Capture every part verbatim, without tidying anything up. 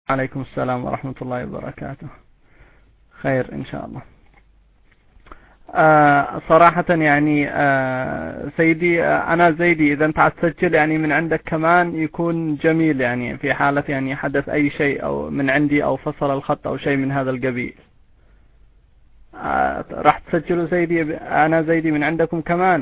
عليكم السلام ورحمة الله وبركاته. خير إن شاء الله. آه صراحة يعني آه سيدي، آه أنا زيدي إذا أنت تسجل يعني من عندك كمان يكون جميل، يعني في حالة يعني حدث أي شيء أو من عندي أو فصل الخط أو شيء من هذا القبيل. آه راح تسجلوا سيدي، أنا زيدي من عندكم كمان.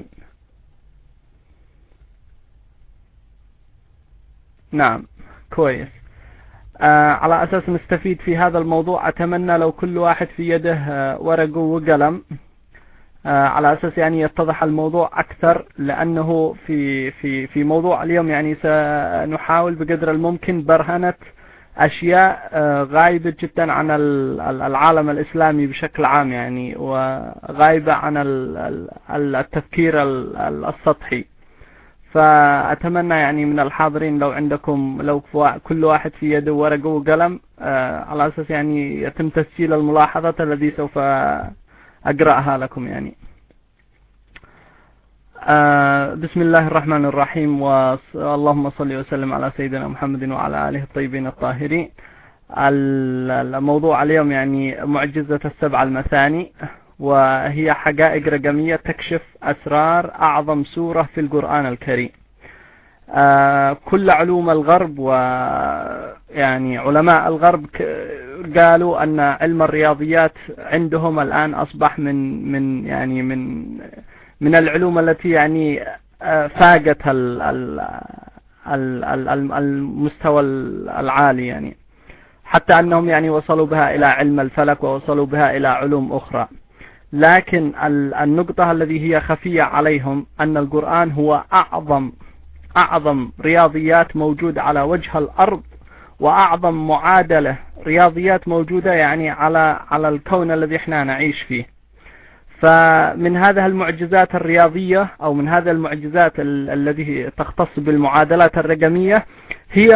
نعم كويس. آه على أساس نستفيد في هذا الموضوع، أتمنى لو كل واحد في يده آه ورقه وقلم، آه على أساس يعني يتضح الموضوع أكثر، لأنه في في في موضوع اليوم يعني سنحاول بقدر الممكن برهنة أشياء آه غايبة جدا عن العالم الإسلامي بشكل عام، يعني وغايبة عن التفكير السطحي. فأتمنى يعني من الحاضرين لو عندكم لو كل واحد في يده ورقة وقلم، آه على أساس يعني يتم تسجيل الملاحظات التي سوف أقرأها لكم يعني. آه بسم الله الرحمن الرحيم، واللهم صل وسلم على سيدنا محمد وعلى آله الطيبين الطاهرين. الموضوع اليوم يعني معجزة السبع المثاني، وهي حقائق رقمية تكشف أسرار أعظم سورة في القرآن الكريم. آه كل علوم الغرب ويعني علماء الغرب قالوا أن علم الرياضيات عندهم الآن أصبح من من يعني من من العلوم التي يعني فاقت المستوى العالي، يعني حتى أنهم يعني وصلوا بها إلى علم الفلك ووصلوا بها إلى علوم أخرى. لكن النقطة التي هي خفية عليهم أن القرآن هو أعظم أعظم رياضيات موجودة على وجه الأرض، وأعظم معادلة رياضيات موجودة يعني على على الكون الذي احنا نعيش فيه. فمن هذه المعجزات الرياضية أو من هذه المعجزات التي تختص بالمعادلات الرقمية هي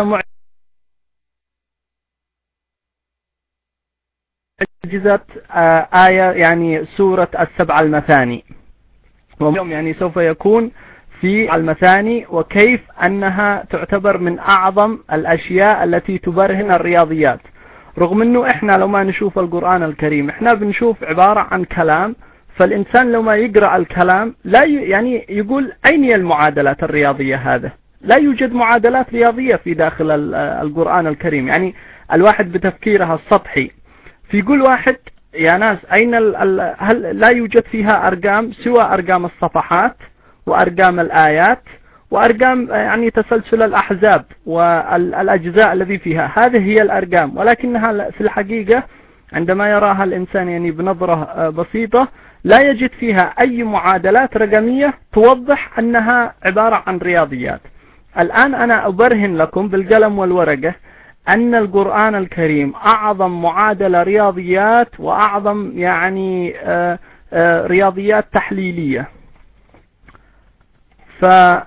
معجزة آية يعني سورة السبع المثاني. واليوم يعني سوف يكون في المثاني وكيف أنها تعتبر من أعظم الأشياء التي تبرهن الرياضيات، رغم أنه إحنا لو ما نشوف القرآن الكريم إحنا بنشوف عبارة عن كلام، فالإنسان لو ما يقرأ الكلام لا يعني يقول أين هي المعادلات الرياضية؟ هذا لا يوجد معادلات رياضية في داخل القرآن الكريم. يعني الواحد بتفكيرها السطحي في كل واحد يا ناس أين ال هل لا يوجد فيها أرقام سوى أرقام الصفحات وأرقام الآيات وأرقام يعني تسلسل الأحزاب والأجزاء الذي فيها، هذه هي الأرقام. ولكنها في الحقيقة عندما يراها الإنسان يعني بنظرة بسيطة لا يجد فيها أي معادلات رقمية توضح أنها عبارة عن رياضيات. الآن أنا أبرهن لكم بالقلم والورقة أن القرآن الكريم أعظم معادلة رياضيات وأعظم يعني آآ آآ رياضيات تحليلية. ف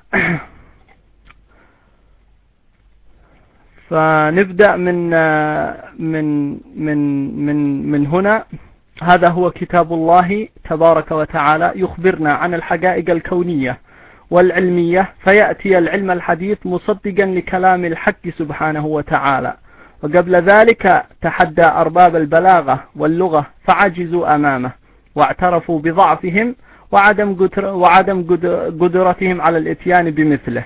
فنبدأ من من من من من هنا. هذا هو كتاب الله تبارك وتعالى يخبرنا عن الحقائق الكونية والعلمية، فيأتي العلم الحديث مصدقا لكلام الحق سبحانه وتعالى. وقبل ذلك تحدى أرباب البلاغة واللغة فعجزوا أمامه واعترفوا بضعفهم وعدم وعدم قدرتهم على الاتيان بمثله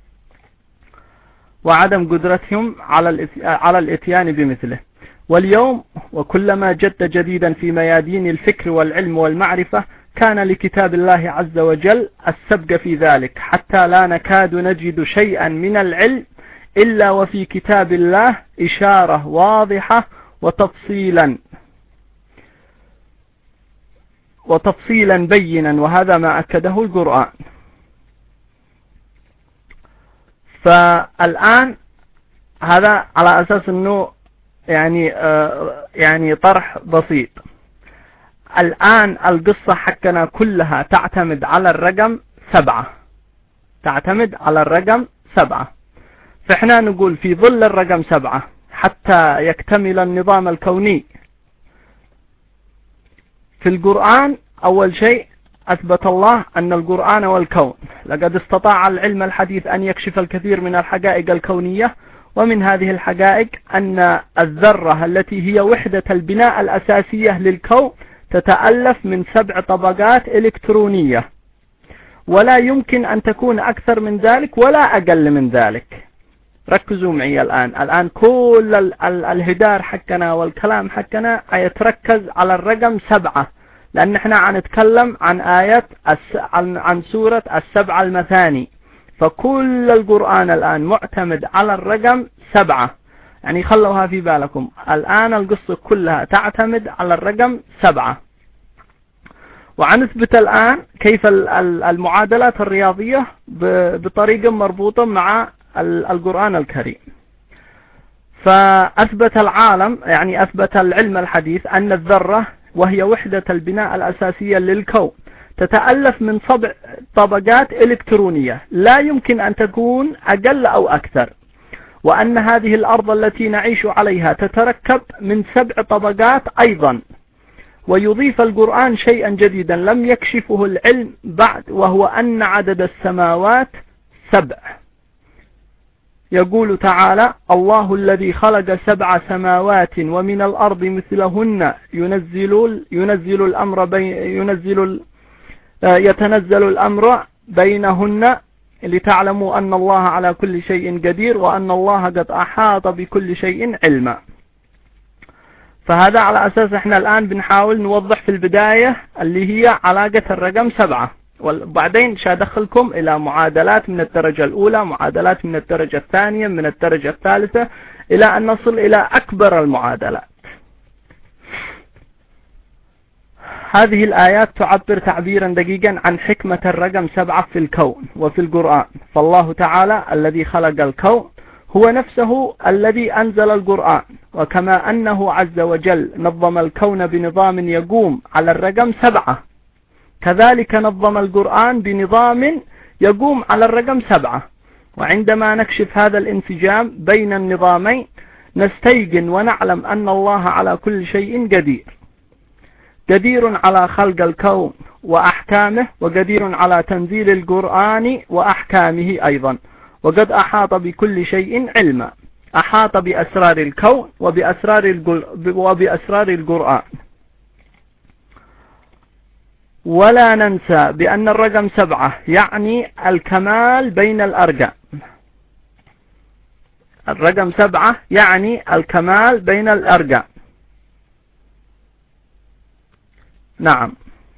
وعدم قدرتهم على على الاتيان بمثله. واليوم وكلما جد جديدا في ميادين الفكر والعلم والمعرفة كان لكتاب الله عز وجل السبق في ذلك، حتى لا نكاد نجد شيئا من العلم إلا وفي كتاب الله إشارة واضحة وتفصيلا وتفصيلا بينا، وهذا ما أكده القرآن. فالآن هذا على أساس أنه يعني آه يعني طرح بسيط. الآن القصة حقنا كلها تعتمد على الرقم سبعة، تعتمد على الرقم سبعة. فإحنا نقول في ظل الرقم سبعة حتى يكتمل النظام الكوني في القرآن. أول شيء أثبت الله أن القرآن والكون، لقد استطاع العلم الحديث أن يكشف الكثير من الحقائق الكونية ومن هذه الحقائق أن الذرة التي هي وحدة البناء الأساسية للكون تتألف من سبع طبقات إلكترونية، ولا يمكن أن تكون أكثر من ذلك ولا أقل من ذلك. ركزوا معي الآن الآن كل ال ال الهدار حقنا والكلام حقنا يتركز على الرقم سبعة، لأن احنا عنتكلم عن آية عن, عن سورة السبع المثاني، فكل القرآن الآن معتمد على الرقم سبعة. يعني خلوها في بالكم، الآن القصة كلها تعتمد على الرقم سبعة. وعنثبت الآن كيف المعادلات الرياضية بطريقة مربوطة مع القرآن الكريم. فأثبت العالم، يعني أثبت العلم الحديث، أن الذرة وهي وحدة البناء الأساسية للكون تتألف من سبع طبقات إلكترونية لا يمكن أن تكون أقل أو أكثر، وأن هذه الأرض التي نعيش عليها تتركب من سبع طبقات أيضا. ويضيف القرآن شيئا جديدا لم يكشفه العلم بعد، وهو أن عدد السماوات سبع. يقول تعالى: الله الذي خلق سبع سماوات ومن الأرض مثلهن ينزل ينزل الأمر بين ينزل يتنزل الأمر بينهن لتعلموا أن الله على كل شيء قدير وأن الله قد أحاط بكل شيء علما. فهذا على أساس احنا الآن بنحاول نوضح في البداية اللي هي علاقة الرقم سبعة، وبعدين سأدخلكم إلى معادلات من الدرجة الأولى، معادلات من الدرجة الثانية، من الدرجة الثالثة، إلى أن نصل إلى أكبر المعادلات. هذه الآيات تعبر تعبيرا دقيقا عن حكمة الرقم سبعة في الكون وفي القرآن. فالله تعالى الذي خلق الكون هو نفسه الذي أنزل القرآن، وكما أنه عز وجل نظم الكون بنظام يقوم على الرقم سبعة، كذلك نظم القرآن بنظام يقوم على الرقم سبعة. وعندما نكشف هذا الانسجام بين النظامين نستيقن ونعلم أن الله على كل شيء قدير، قدير على خلق الكون وأحكامه، وقدير على تنزيل القرآن وأحكامه أيضا، وقد أحاط بكل شيء علما، أحاط بأسرار الكون وبأسرار وبأسرار القرآن. ولا ننسى بأن الرقم سبعة يعني الكمال بين الأرقام. الرقم سبعة يعني الكمال بين الأرقام. نعم.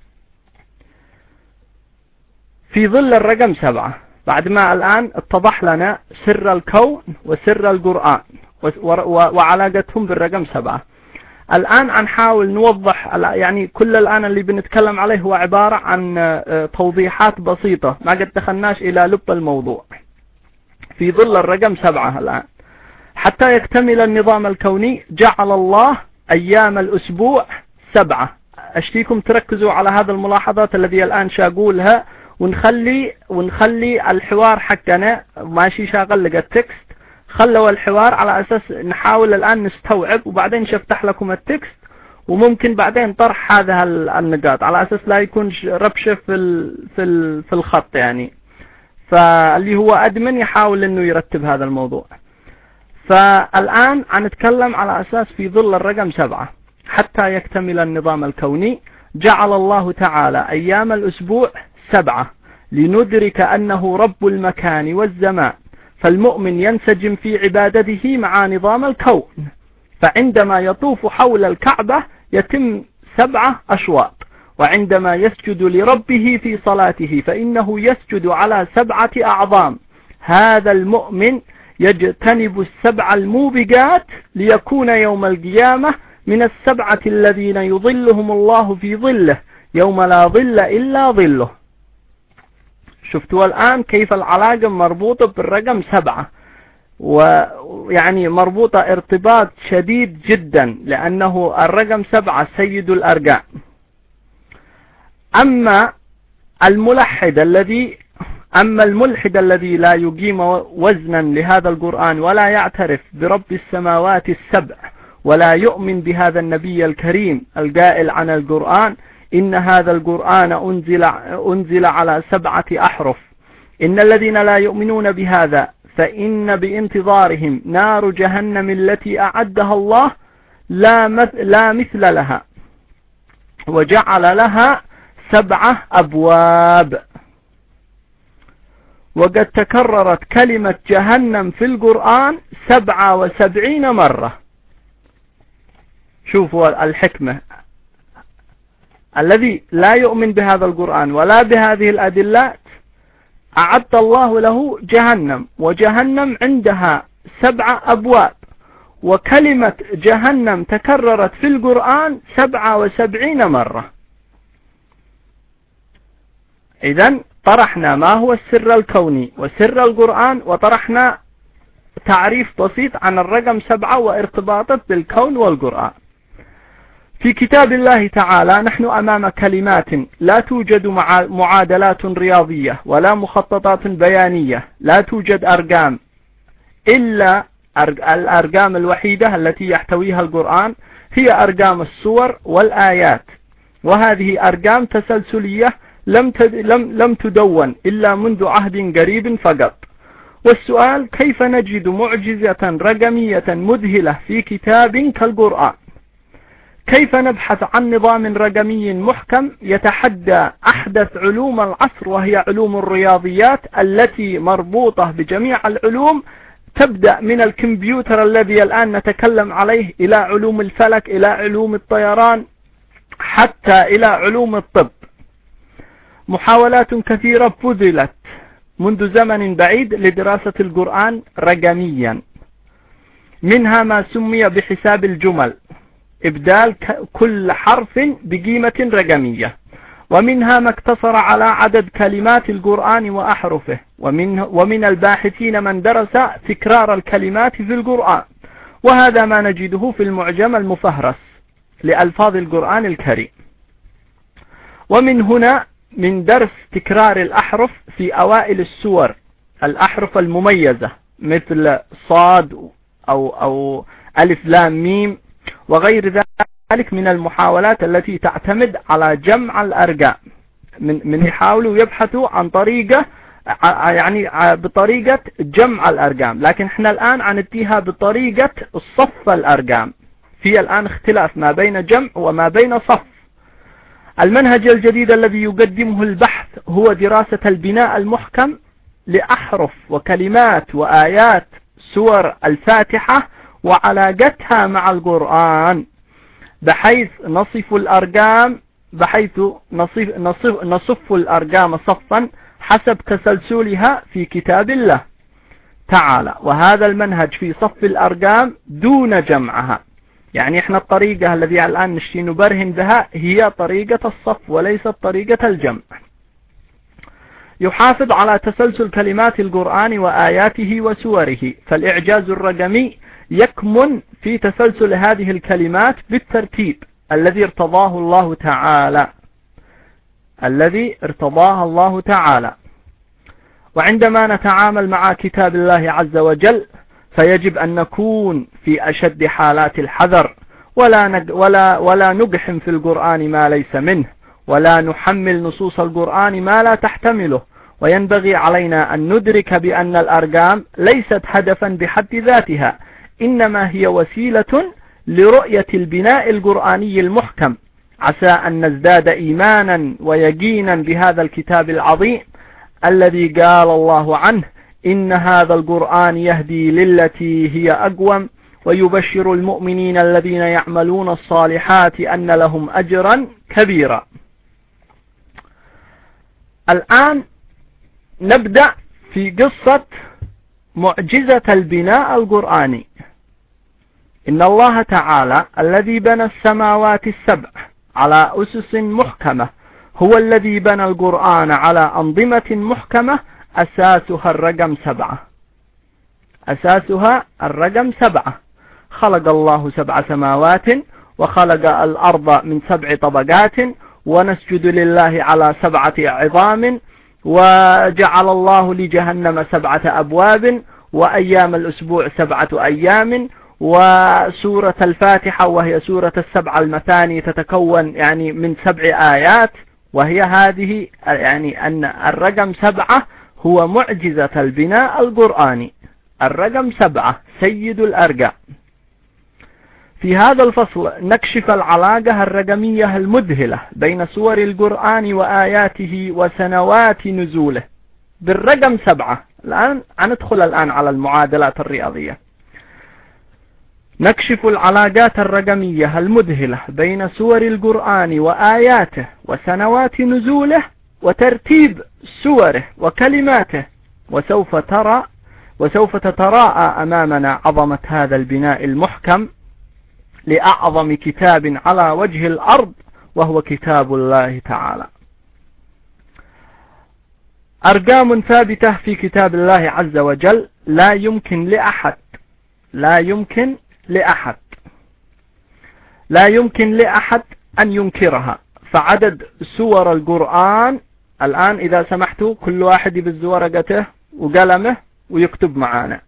في ظل الرقم سبعة، بعد ما الآن اتضح لنا سر الكون وسر القرآن وعلاقتهم بالرقم سبعة، الآن هنحاول نوضح، يعني كل الآن اللي بنتكلم عليه هو عبارة عن توضيحات بسيطة، ما قد دخلناش إلى لب الموضوع. في ظل الرقم سبعة الآن، حتى يكتمل النظام الكوني جعل الله أيام الأسبوع سبعة. أشتيكم تركزوا على هذا الملاحظات الذي الآن شاقولها، ونخلي ونخلي الحوار حقنا ماشي شاغل لقى التكست، خلوا الحوار على أساس نحاول الآن نستوعب، وبعدين شفتح لكم التكست، وممكن بعدين طرح هذا النقاط على أساس لا يكون ربشة في في في الخط يعني. فاللي هو أدمن يحاول إنه يرتب هذا الموضوع. فالآن هنتكلم على أساس في ظل الرقم سبعة حتى يكتمل النظام الكوني جعل الله تعالى أيام الأسبوع سبعة لندرك أنه رب المكان والزمان، فالمؤمن ينسجم في عبادته مع نظام الكون. فعندما يطوف حول الكعبة يتم سبعة أشواط، وعندما يسجد لربه في صلاته فإنه يسجد على سبعة أعظام. هذا المؤمن يجتنب السبع الموبقات ليكون يوم القيامة من السبعة الذين يظلهم الله في ظله يوم لا ظل إلا ظله. شفتوا الآن كيف العلاقة مربوطة بالرقم سبعة، ويعني مربوطة ارتباط شديد جدا، لأنه الرقم سبعة سيد الأرقام. أما الملحد الذي أما الملحد الذي لا يقيم وزنا لهذا القرآن ولا يعترف برب السماوات السبع ولا يؤمن بهذا النبي الكريم القائل عن القرآن إن هذا القرآن أنزل, أنزل على سبعة أحرف، إن الذين لا يؤمنون بهذا فإن بانتظارهم نار جهنم التي أعدها الله لا لا مثل لها، وجعل لها سبعة أبواب. وقد تكررت كلمة جهنم في القرآن سبعة وسبعين مرة. شوفوا الحكمة، الذي لا يؤمن بهذا القرآن ولا بهذه الأدلات أعد الله له جهنم، وجهنم عندها سبعة أبواب، وكلمة جهنم تكررت في القرآن سبعة وسبعين مرة. إذن طرحنا ما هو السر الكوني وسر القرآن، وطرحنا تعريف بسيط عن الرقم سبعة وارتباطه بالكون والقرآن. في كتاب الله تعالى نحن أمام كلمات لا توجد مع معادلات رياضية ولا مخططات بيانية، لا توجد أرقام إلا الأرقام الوحيدة التي يحتويها القرآن هي أرقام السور والآيات، وهذه أرقام تسلسلية لم لم لم تدون إلا منذ عهد قريب فقط. والسؤال: كيف نجد معجزة رقمية مذهلة في كتاب كالقرآن؟ كيف نبحث عن نظام رقمي محكم يتحدى أحدث علوم العصر وهي علوم الرياضيات التي مربوطة بجميع العلوم، تبدأ من الكمبيوتر الذي الآن نتكلم عليه إلى علوم الفلك، إلى علوم الطيران، حتى إلى علوم الطب. محاولات كثيرة بذلت منذ زمن بعيد لدراسة القرآن رقميا، منها ما سمي بحساب الجمل، إبدال كل حرف بقيمة رقمية، ومنها ما اقتصر على عدد كلمات القرآن وأحرفه، ومن, ومن الباحثين من درس تكرار الكلمات في القرآن، وهذا ما نجده في المعجم المفهرس لألفاظ القرآن الكريم. ومن هنا من درس تكرار الأحرف في أوائل السور، الأحرف المميزة مثل صاد أو, أو ألف لام ميم وغير ذلك من المحاولات التي تعتمد على جمع الأرقام، من من يحاولوا يبحثوا عن طريقة يعني بطريقة جمع الأرقام، لكن احنا الآن عنديها بطريقة صف الأرقام. في الآن اختلاف ما بين جمع وما بين صف. المنهج الجديد الذي يقدمه البحث هو دراسة البناء المحكم لأحرف وكلمات وآيات سور الفاتحة وعلاقتها مع القرآن، بحيث نصف الأرقام بحيث نصف, نصف, نصف الأرقام صفا حسب تسلسلها في كتاب الله تعالى. وهذا المنهج في صف الأرقام دون جمعها، يعني احنا الطريقة التي الآن نشتي نبرهن بها هي طريقة الصف وليست طريقة الجمع. يحافظ على تسلسل كلمات القرآن وآياته وسوره، فالإعجاز الرقمي يكمن في تسلسل هذه الكلمات بالترتيب الذي ارتضاه الله تعالى الذي ارتضاه الله تعالى. وعندما نتعامل مع كتاب الله عز وجل فيجب أن نكون في أشد حالات الحذر، ولا نج ولا ولا نقحم في القرآن ما ليس منه، ولا نحمل نصوص القرآن ما لا تحتمله. وينبغي علينا أن ندرك بأن الأرقام ليست هدفا بحد ذاتها، إنما هي وسيلة لرؤية البناء القرآني المحكم، عسى أن نزداد إيمانا ويقينا بهذا الكتاب العظيم الذي قال الله عنه: إن هذا القرآن يهدي للتي هي أقوم ويبشر المؤمنين الذين يعملون الصالحات أن لهم أجرا كبيرا. الآن نبدأ في قصة معجزة البناء القرآني. إن الله تعالى الذي بنى السماوات السبع على أسس محكمة هو الذي بنى القرآن على أنظمة محكمة أساسها الرقم سبعة أساسها الرقم سبعة خلق الله سبع سماوات وخلق الأرض من سبع طبقات ونسجد لله على سبعة عظام، وجعل الله لجهنم سبعة أبواب، وأيام الأسبوع سبعة أيام، وسورة الفاتحة وهي سورة السبع المثاني تتكون يعني من سبع آيات، وهي هذه يعني أن الرقم سبعة هو معجزة البناء القرآني. الرقم سبعة سيد الأرقام. في هذا الفصل نكشف العلاقة الرقمية المذهلة بين سور القرآن وآياته وسنوات نزوله بالرقم سبعة. الآن ندخل الآن على المعادلات الرياضية. نكشف العلاقات الرقمية المذهلة بين سور القرآن وآياته وسنوات نزوله وترتيب سوره وكلماته، وسوف ترى وسوف تتراءى أمامنا عظمة هذا البناء المحكم لأعظم كتاب على وجه الأرض، وهو كتاب الله تعالى. أرقام ثابتة في كتاب الله عز وجل لا يمكن لأحد لا يمكن لأحد لا يمكن لأحد أن ينكرها. فعدد سور القرآن الآن إذا سمحتوا كل واحد يبز ورقته وقلمه ويكتب معانا.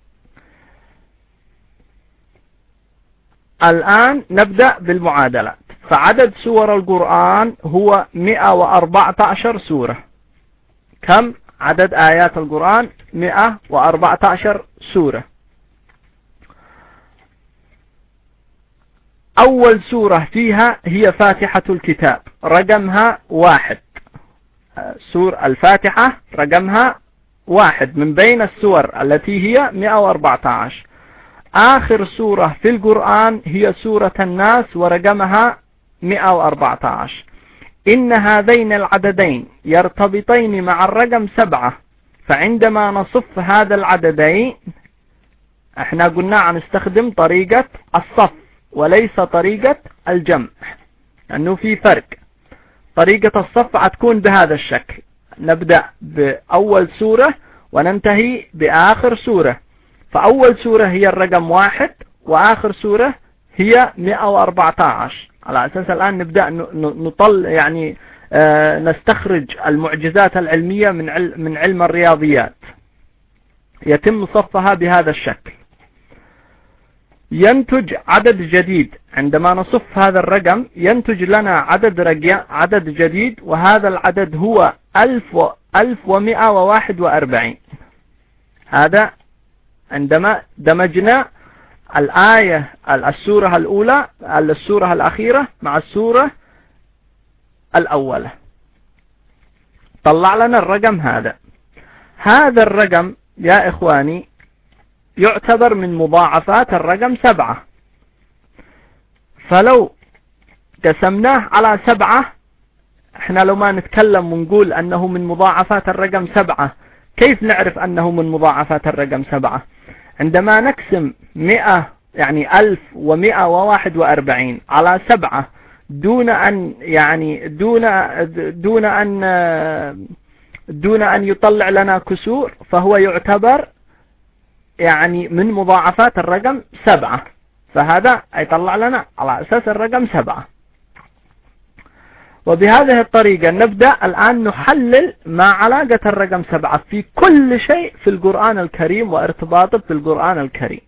الآن نبدأ بالمعادلات. فعدد سور القرآن هو مئة وأربعة عشر سورة. كم عدد آيات القرآن؟ مئة وأربعة عشر سورة. أول سورة فيها هي فاتحة الكتاب، رقمها واحد. سورة الفاتحة رقمها واحد من بين السور التي هي مئة وأربعة عشر. آخر سورة في القرآن هي سورة الناس ورقمها مئة وأربعة عشر. إن هذين العددين يرتبطين مع الرقم سبعة، فعندما نصف هذا العددين احنا قلنا عن نستخدم طريقة الصف وليس طريقة الجمع، لأنه في فرق. طريقة الصف هتكون بهذا الشكل، نبدأ بأول سورة وننتهي بآخر سورة. فأول سورة هي الرقم واحد وآخر سورة هي مئة وأربعة عشر. على أساس الآن نبدأ نطل يعني آه نستخرج المعجزات العلمية من علم, من علم الرياضيات. يتم صفها بهذا الشكل. ينتج عدد جديد عندما نصف هذا الرقم، ينتج لنا عدد رقم عدد جديد، وهذا العدد هو ألف ومئة وواحد وأربعين. هذا عندما دمجنا الآية السورة الأولى السورة الأخيرة مع السورة الأولى طلع لنا الرقم هذا. هذا الرقم يا إخواني يعتبر من مضاعفات الرقم سبعة. فلو قسمناه على سبعة، احنا لو ما نتكلم ونقول أنه من مضاعفات الرقم سبعة، كيف نعرف أنه من مضاعفات الرقم سبعة؟ عندما نقسم مئة يعني ألف ومئة وواحد وأربعين على سبعة دون أن يعني دون دون أن دون أن يطلع لنا كسور، فهو يعتبر يعني من مضاعفات الرقم سبعة. فهذا يطلع لنا على أساس الرقم سبعة. وبهذه الطريقة نبدأ الآن نحلل ما علاقة الرقم سبعة في كل شيء في القرآن الكريم وارتباطه بالقرآن الكريم.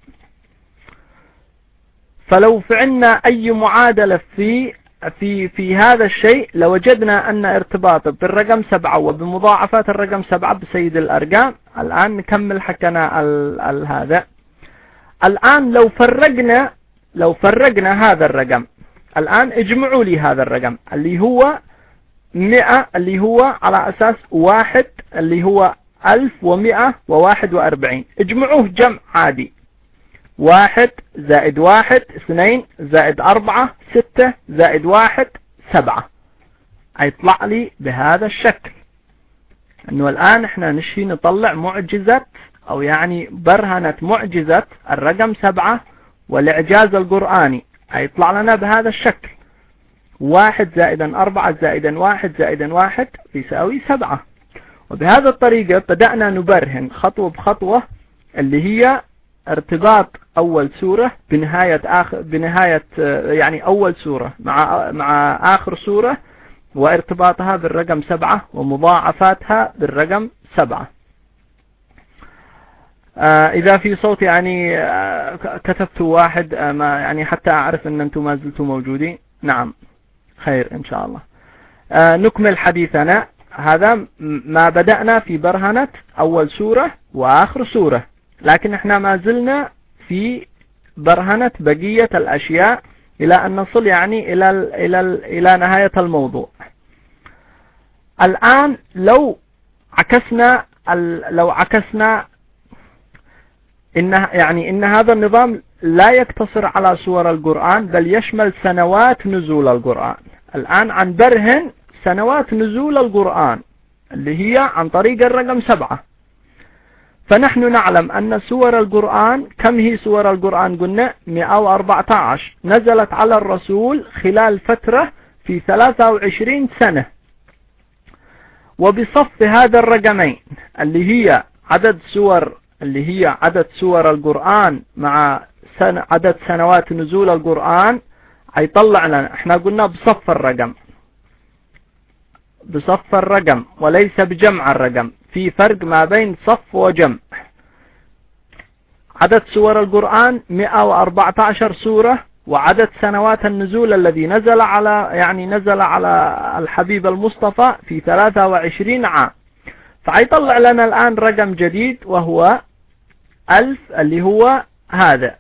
فلو فعلنا أي معادلة في في في هذا الشيء لوجدنا أن ارتباطه بالرقم سبعة وبمضاعفات الرقم سبعة بسيد الأرقام. الآن نكمل حكنا هذا. الآن لو فرقنا لو فرقنا هذا الرقم، الآن اجمعوا لي هذا الرقم اللي هو مئة اللي هو على أساس واحد اللي هو ألف ومئة وواحد وأربعين. اجمعوه جمع عادي، واحد زائد واحد اثنين زائد أربعة ستة زائد واحد سبعة. هيطلع لي بهذا الشكل. انه الآن احنا نشي نطلع معجزة او يعني برهنة معجزة الرقم سبعة والإعجاز القرآني. هيطلع لنا بهذا الشكل: واحد زائدا أربعة زائدا واحد زائدا واحد يساوي سبعة. وبهذا الطريقة بدأنا نبرهن خطوة بخطوة اللي هي ارتباط أول سورة بنهاية آخر بنهاية يعني أول سورة مع مع آخر سورة، وارتباطها بالرقم سبعة ومضاعفاتها بالرقم سبعة. آه إذا في صوت يعني آه كتبت واحد آه ما يعني حتى أعرف أن أنتم ما زلتم موجودين. نعم خير إن شاء الله. آه نكمل حديثنا. هذا ما بدأنا في برهنة أول سورة وآخر سورة. لكن احنا ما زلنا في برهنة بقية الأشياء إلى أن نصل يعني إلى ال إلى ال إلى نهاية الموضوع. الآن لو عكسنا لو عكسنا إن يعني إن هذا النظام لا يقتصر على سور القرآن بل يشمل سنوات نزول القرآن. الآن عن برهن سنوات نزول القرآن اللي هي عن طريق الرقم سبعة. فنحن نعلم أن سور القرآن، كم هي سور القرآن؟ قلنا مئة وأربعة عشر، نزلت على الرسول خلال فترة في ثلاثة وعشرين سنة. وبصف هذا الرقمين اللي هي عدد سور اللي هي عدد سور القرآن مع سنة عدد سنوات نزول القرآن هيطلع لنا، احنا قلنا بصف الرقم بصف الرقم وليس بجمع الرقم، في فرق ما بين صف وجمع. عدد سور القرآن مئة وأربعة عشر سورة، وعدد سنوات النزول الذي نزل على يعني نزل على الحبيب المصطفى في ثلاثة وعشرين عام. فهيطلع لنا الآن رقم جديد وهو ألف، اللي هو هذا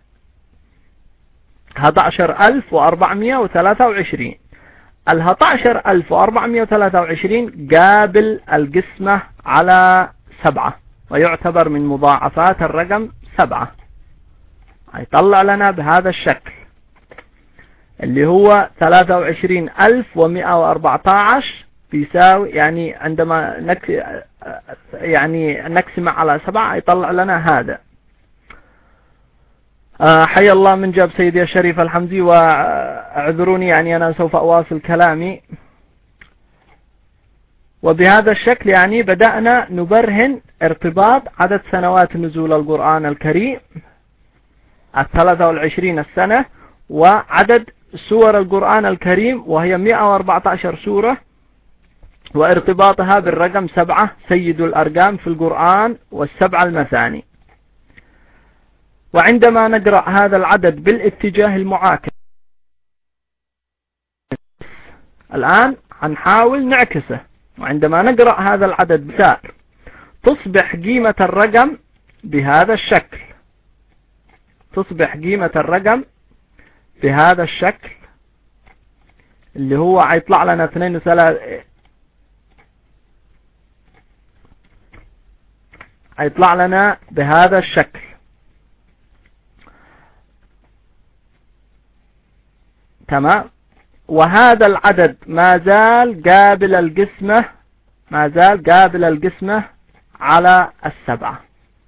أحد عشر ألف وأربعمائة وثلاثة وعشرين. ال أحد عشر ألف وأربعمائة وثلاثة وعشرين قابل القسمة على سبعة، ويعتبر من مضاعفات الرقم سبعة. هيطلع لنا بهذا الشكل اللي هو ثلاثة وعشرين ألف ومئة وأربعة عشر بيساوي، يعني عندما نك يعني نقسم على سبعة يطلع لنا هذا. آه حي الله من جاب سيدي الشريف الحمزي، واعذروني يعني أنا سوف أواصل كلامي. وبهذا الشكل يعني بدأنا نبرهن ارتباط عدد سنوات نزول القرآن الكريم الثلاثة والعشرين السنة، وعدد سور القرآن الكريم وهي مئة وأربعة عشر سورة، وارتباطها بالرقم سبعة سيد الأرقام في القرآن والسبع المثاني. وعندما نقرأ هذا العدد بالاتجاه المعاكس الآن هنحاول نعكسه، وعندما نقرأ هذا العدد بسائر تصبح قيمة الرقم بهذا الشكل، تصبح قيمة الرقم بهذا الشكل اللي هو هيطلع لنا اثنين وثلاثين، هيطلع لنا بهذا الشكل. تمام. وهذا العدد ما زال قابل القسمة، ما زال قابل القسمة على السبعة.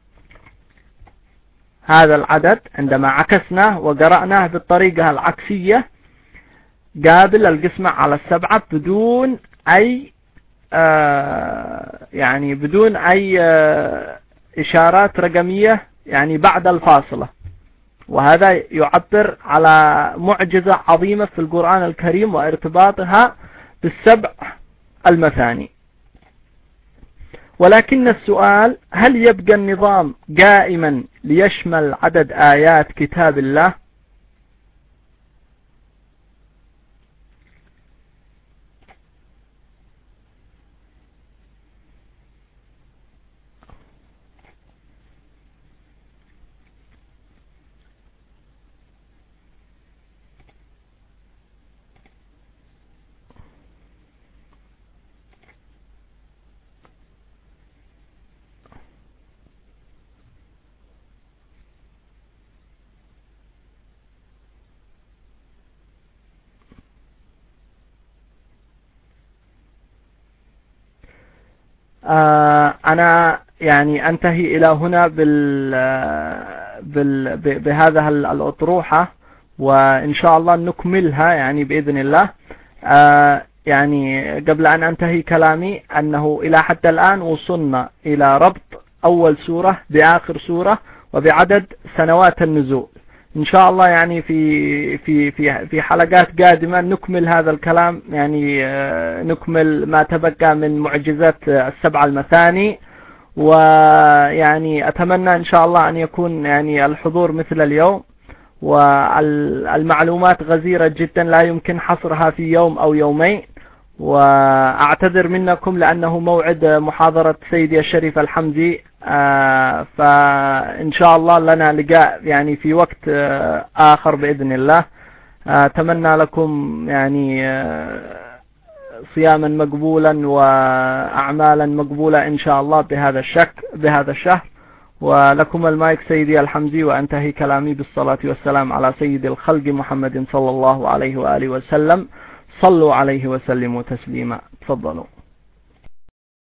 هذا العدد عندما عكسناه وقرأناه بالطريقة العكسية قابل القسمة على السبعة بدون أي آه يعني بدون أي آه إشارات رقمية يعني بعد الفاصلة. وهذا يعبر على معجزة عظيمة في القرآن الكريم وارتباطها بالسبع المثاني. ولكن السؤال، هل يبقى النظام قائما ليشمل عدد آيات كتاب الله؟ آه أنا يعني أنتهي إلى هنا بال بال بهذا الأطروحة، وإن شاء الله نكملها يعني بإذن الله. آه يعني قبل أن أنتهي كلامي أنه إلى حتى الآن وصلنا إلى ربط أول سورة بآخر سورة وبعدد سنوات النزول. إن شاء الله يعني في في في في حلقات قادمة نكمل هذا الكلام، يعني نكمل ما تبقى من معجزات السبع المثاني. ويعني أتمنى إن شاء الله أن يكون يعني الحضور مثل اليوم، والمعلومات غزيرة جدا لا يمكن حصرها في يوم أو يومين. وأعتذر منكم لأنه موعد محاضرة سيدي الشريف الحمزي، فإن شاء الله لنا لقاء يعني في وقت آخر بإذن الله. أتمنى لكم يعني صياما مقبولا وأعمالا مقبولة إن شاء الله بهذا الشك بهذا الشهر. ولكم المايك سيدي الحمزي، وأنتهي كلامي بالصلاة والسلام على سيد الخلق محمد صلى الله عليه وآله وسلم. صلوا عليه وسلموا تسليما. تفضلوا.